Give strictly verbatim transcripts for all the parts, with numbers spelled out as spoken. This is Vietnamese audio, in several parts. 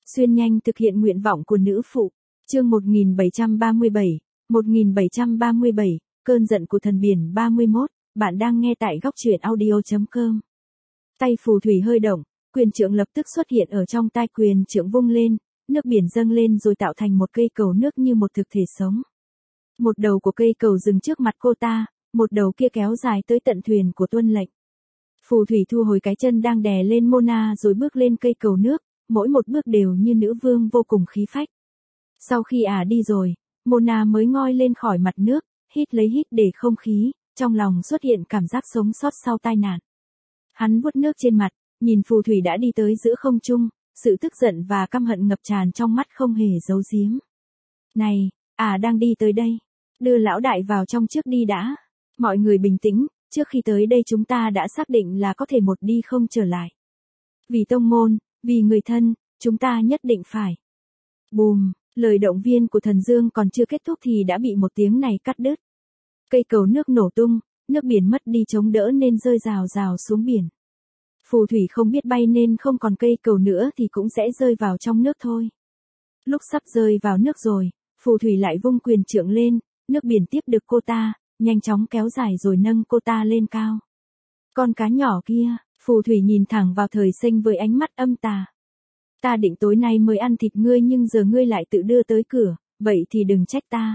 Xuyên nhanh thực hiện nguyện vọng của nữ phụ. Chương một nghìn bảy trăm ba mươi bảy, một nghìn bảy trăm ba mươi bảy, cơn giận của thần biển ba mươi mốt, bạn đang nghe tại góc truyện audio chấm com. Tay phù thủy hơi động, quyền trượng lập tức xuất hiện ở trong tay, quyền trượng vung lên, nước biển dâng lên rồi tạo thành một cây cầu nước như một thực thể sống. Một đầu của cây cầu dừng trước mặt cô ta, một đầu kia kéo dài tới tận thuyền của tuân lệnh. Phù thủy thu hồi cái chân đang đè lên Mona rồi bước lên cây cầu nước, mỗi một bước đều như nữ vương vô cùng khí phách. Sau khi ả à đi rồi, Mona mới ngoi lên khỏi mặt nước, hít lấy hít để không khí, trong lòng xuất hiện cảm giác sống sót sau tai nạn. Hắn vuốt nước trên mặt, nhìn phù thủy đã đi tới giữa không trung, sự tức giận và căm hận ngập tràn trong mắt không hề giấu giếm. Này, ả à đang đi tới đây, đưa lão đại vào trong trước đi đã. Mọi người bình tĩnh, trước khi tới đây chúng ta đã xác định là có thể một đi không trở lại. Vì tông môn, vì người thân, chúng ta nhất định phải. Bùm, lời động viên của thần dương còn chưa kết thúc thì đã bị một tiếng này cắt đứt. Cây cầu nước nổ tung, nước biển mất đi chống đỡ nên rơi rào rào xuống biển. Phù thủy không biết bay nên không còn cây cầu nữa thì cũng sẽ rơi vào trong nước thôi. Lúc sắp rơi vào nước rồi, phù thủy lại vung quyền trượng lên, nước biển tiếp được cô ta, nhanh chóng kéo dài rồi nâng cô ta lên cao. Con cá nhỏ kia, phù thủy nhìn thẳng vào Thời Xanh với ánh mắt âm tà. Ta định tối nay mới ăn thịt ngươi nhưng giờ ngươi lại tự đưa tới cửa, vậy thì đừng trách ta.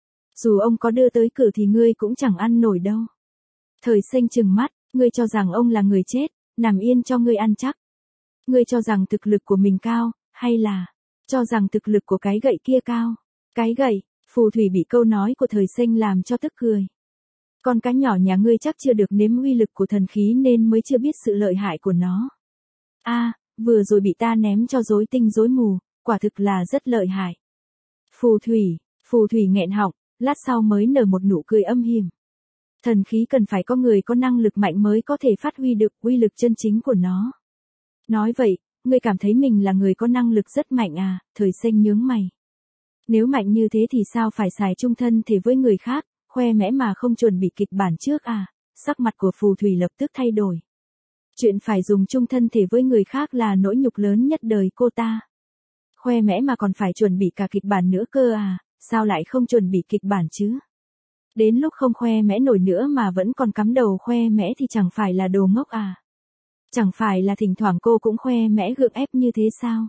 Dù ông có đưa tới cửa thì ngươi cũng chẳng ăn nổi đâu. Thời Xanh trừng mắt, ngươi cho rằng ông là người chết, nằm yên cho ngươi ăn chắc. Ngươi cho rằng thực lực của mình cao, hay là cho rằng thực lực của cái gậy kia cao? Cái gậy, phù thủy bị câu nói của Thời Xanh làm cho tức cười. Con cá nhỏ nhà ngươi chắc chưa được nếm uy lực của thần khí nên mới chưa biết sự lợi hại của nó. A, à, vừa rồi bị ta ném cho rối tinh rối mù, quả thực là rất lợi hại. Phù thủy, phù thủy nghẹn họng, lát sau mới nở một nụ cười âm hiểm. Thần khí cần phải có người có năng lực mạnh mới có thể phát huy được uy lực chân chính của nó. Nói vậy, ngươi cảm thấy mình là người có năng lực rất mạnh à? Thời Xanh nhướng mày. Nếu mạnh như thế thì sao phải xài chung thân thể với người khác, khoe mẽ mà không chuẩn bị kịch bản trước à? Sắc mặt của phù thủy lập tức thay đổi. Chuyện phải dùng chung thân thể với người khác là nỗi nhục lớn nhất đời cô ta. Khoe mẽ mà còn phải chuẩn bị cả kịch bản nữa cơ à? Sao lại không chuẩn bị kịch bản chứ? Đến lúc không khoe mẽ nổi nữa mà vẫn còn cắm đầu khoe mẽ thì chẳng phải là đồ ngốc à? Chẳng phải là thỉnh thoảng cô cũng khoe mẽ gượng ép như thế sao?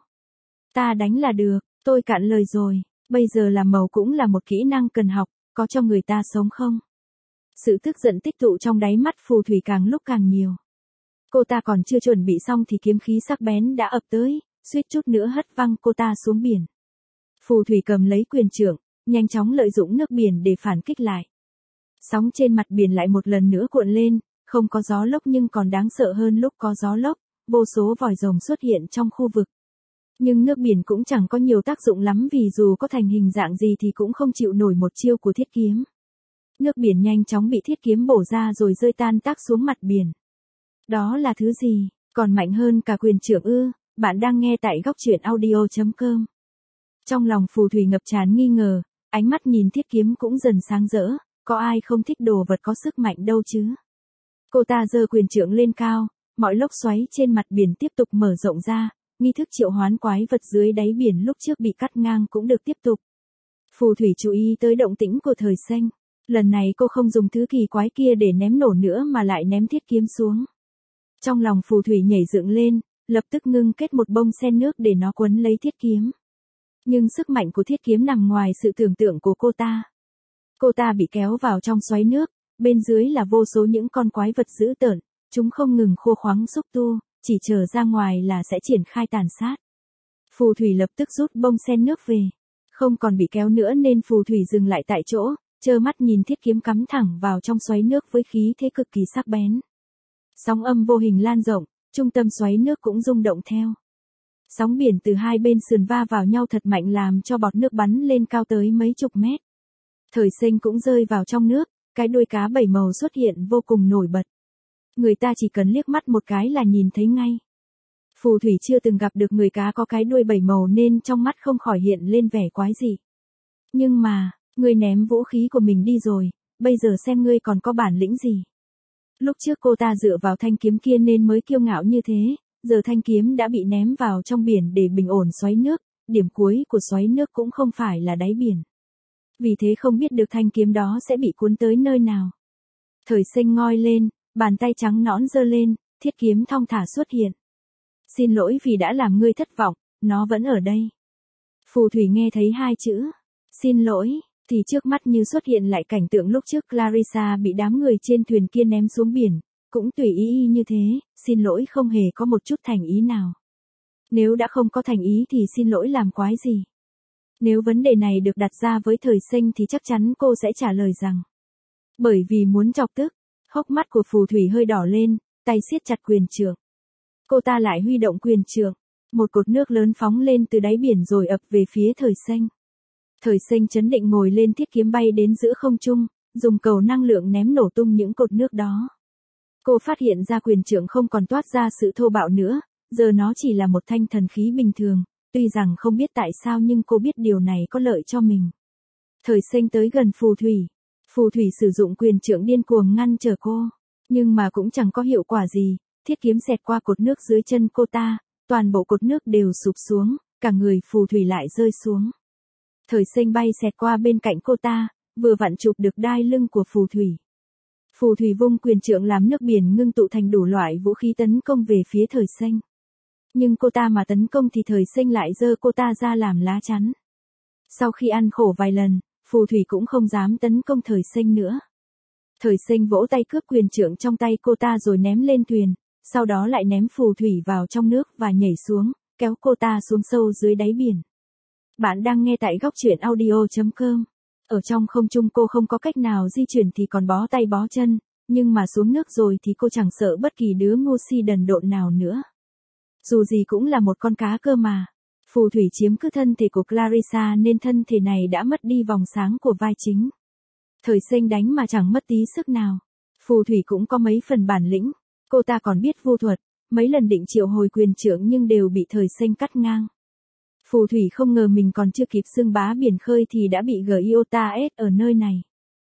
Ta đánh là được, tôi cạn lời rồi, bây giờ làm màu cũng là một kỹ năng cần học, có cho người ta sống không? Sự tức giận tích tụ trong đáy mắt phù thủy càng lúc càng nhiều. Cô ta còn chưa chuẩn bị xong thì kiếm khí sắc bén đã ập tới, suýt chút nữa hất văng cô ta xuống biển. Phù thủy cầm lấy quyền trượng, nhanh chóng lợi dụng nước biển để phản kích lại. Sóng trên mặt biển lại một lần nữa cuộn lên, không có gió lốc nhưng còn đáng sợ hơn lúc có gió lốc, vô số vòi rồng xuất hiện trong khu vực. Nhưng nước biển cũng chẳng có nhiều tác dụng lắm vì dù có thành hình dạng gì thì cũng không chịu nổi một chiêu của thiết kiếm. Nước biển nhanh chóng bị thiết kiếm bổ ra rồi rơi tan tác xuống mặt biển. Đó là thứ gì? Còn mạnh hơn cả quyền trượng ư? Bạn đang nghe tại góc truyện audio chấm com. Trong lòng phù thủy ngập tràn nghi ngờ, ánh mắt nhìn thiết kiếm cũng dần sáng rỡ, có ai không thích đồ vật có sức mạnh đâu chứ? Cô ta giơ quyền trượng lên cao, mọi lốc xoáy trên mặt biển tiếp tục mở rộng ra, nghi thức triệu hoán quái vật dưới đáy biển lúc trước bị cắt ngang cũng được tiếp tục. Phù thủy chú ý tới động tĩnh của Thời Xanh, lần này cô không dùng thứ kỳ quái kia để ném nổ nữa mà lại ném thiết kiếm xuống. Trong lòng phù thủy nhảy dựng lên, lập tức ngưng kết một bông sen nước để nó quấn lấy thiết kiếm. Nhưng sức mạnh của thiết kiếm nằm ngoài sự tưởng tượng của cô ta. Cô ta bị kéo vào trong xoáy nước, bên dưới là vô số những con quái vật dữ tợn, chúng không ngừng khô khoắng xúc tu, chỉ chờ ra ngoài là sẽ triển khai tàn sát. Phù thủy lập tức rút bông sen nước về, không còn bị kéo nữa nên phù thủy dừng lại tại chỗ, trơ mắt nhìn thiết kiếm cắm thẳng vào trong xoáy nước với khí thế cực kỳ sắc bén. Sóng âm vô hình lan rộng, trung tâm xoáy nước cũng rung động theo. Sóng biển từ hai bên sườn va vào nhau thật mạnh làm cho bọt nước bắn lên cao tới mấy chục mét. Thời Xanh cũng rơi vào trong nước, cái đuôi cá bảy màu xuất hiện vô cùng nổi bật. Người ta chỉ cần liếc mắt một cái là nhìn thấy ngay. Phù thủy chưa từng gặp được người cá có cái đuôi bảy màu nên trong mắt không khỏi hiện lên vẻ quái dị. Nhưng mà, ngươi ném vũ khí của mình đi rồi, bây giờ xem ngươi còn có bản lĩnh gì. Lúc trước cô ta dựa vào thanh kiếm kia nên mới kiêu ngạo như thế, giờ thanh kiếm đã bị ném vào trong biển để bình ổn xoáy nước, điểm cuối của xoáy nước cũng không phải là đáy biển. Vì thế không biết được thanh kiếm đó sẽ bị cuốn tới nơi nào. Thời Sinh ngoi lên, bàn tay trắng nõn giơ lên, thiết kiếm thong thả xuất hiện. Xin lỗi vì đã làm ngươi thất vọng, nó vẫn ở đây. Phù thủy nghe thấy hai chữ, xin lỗi, thì trước mắt như xuất hiện lại cảnh tượng lúc trước Clarissa bị đám người trên thuyền kia ném xuống biển, cũng tùy ý y như thế, xin lỗi không hề có một chút thành ý nào. Nếu đã không có thành ý thì xin lỗi làm quái gì? Nếu vấn đề này được đặt ra với Thời Sinh thì chắc chắn cô sẽ trả lời rằng, bởi vì muốn chọc tức. Hốc mắt của phù thủy hơi đỏ lên, tay siết chặt quyền trượng. Cô ta lại huy động quyền trượng, một cột nước lớn phóng lên từ đáy biển rồi ập về phía Thời Sinh. Thời Sinh chấn định ngồi lên thiết kiếm bay đến giữa không trung, dùng cầu năng lượng ném nổ tung những cột nước đó. Cô phát hiện ra quyền trượng không còn toát ra sự thô bạo nữa, giờ nó chỉ là một thanh thần khí bình thường, tuy rằng không biết tại sao nhưng cô biết điều này có lợi cho mình. Thời Sinh tới gần phù thủy. Phù thủy sử dụng quyền trượng điên cuồng ngăn trở cô, nhưng mà cũng chẳng có hiệu quả gì, thiết kiếm xẹt qua cột nước dưới chân cô ta, toàn bộ cột nước đều sụp xuống, cả người phù thủy lại rơi xuống. Thời Sinh bay xẹt qua bên cạnh cô ta, vừa vặn chụp được đai lưng của phù thủy. Phù thủy vung quyền trượng làm nước biển ngưng tụ thành đủ loại vũ khí tấn công về phía Thời Sinh. Nhưng cô ta mà tấn công thì Thời Sinh lại giơ cô ta ra làm lá chắn. Sau khi ăn khổ vài lần, phù thủy cũng không dám tấn công Thời Sinh nữa. Thời Sinh vỗ tay cướp quyền trượng trong tay cô ta rồi ném lên thuyền, sau đó lại ném phù thủy vào trong nước và nhảy xuống, kéo cô ta xuống sâu dưới đáy biển. Bạn đang nghe tại góc truyện audio chấm com. Ở trong không trung cô không có cách nào di chuyển thì còn bó tay bó chân, nhưng mà xuống nước rồi thì cô chẳng sợ bất kỳ đứa ngu si đần độn nào nữa. Dù gì cũng là một con cá cơ mà. Phù thủy chiếm cứ thân thể của Clarissa nên thân thể này đã mất đi vòng sáng của vai chính. Thời Sinh đánh mà chẳng mất tí sức nào. Phù thủy cũng có mấy phần bản lĩnh, cô ta còn biết vu thuật, mấy lần định triệu hồi quyền trượng nhưng đều bị Thời Sinh cắt ngang. Phù thủy không ngờ mình còn chưa kịp xưng bá biển khơi thì đã bị Giota ép ở nơi này.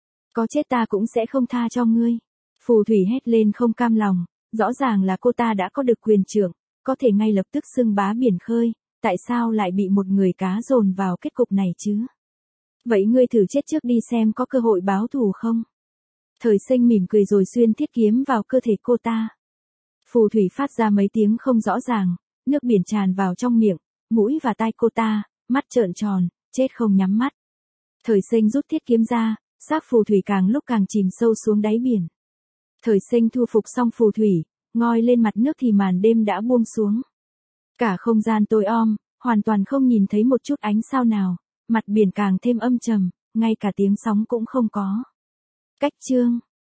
Có chết ta cũng sẽ không tha cho ngươi. Phù thủy hét lên không cam lòng, rõ ràng là cô ta đã có được quyền trượng, có thể ngay lập tức xưng bá biển khơi, tại sao lại bị một người cá dồn vào kết cục này chứ? Vậy ngươi thử chết trước đi xem có cơ hội báo thù không? Thời Sinh mỉm cười rồi xuyên thiết kiếm vào cơ thể cô ta. Phù thủy phát ra mấy tiếng không rõ ràng, nước biển tràn vào trong miệng, mũi và tai cô ta, mắt trợn tròn, chết không nhắm mắt. Thời Sinh rút thiết kiếm ra, xác phù thủy càng lúc càng chìm sâu xuống đáy biển. Thời Sinh thu phục xong phù thủy, ngoi lên mặt nước thì màn đêm đã buông xuống. Cả không gian tối om, hoàn toàn không nhìn thấy một chút ánh sao nào, mặt biển càng thêm âm trầm, ngay cả tiếng sóng cũng không có. Cách chương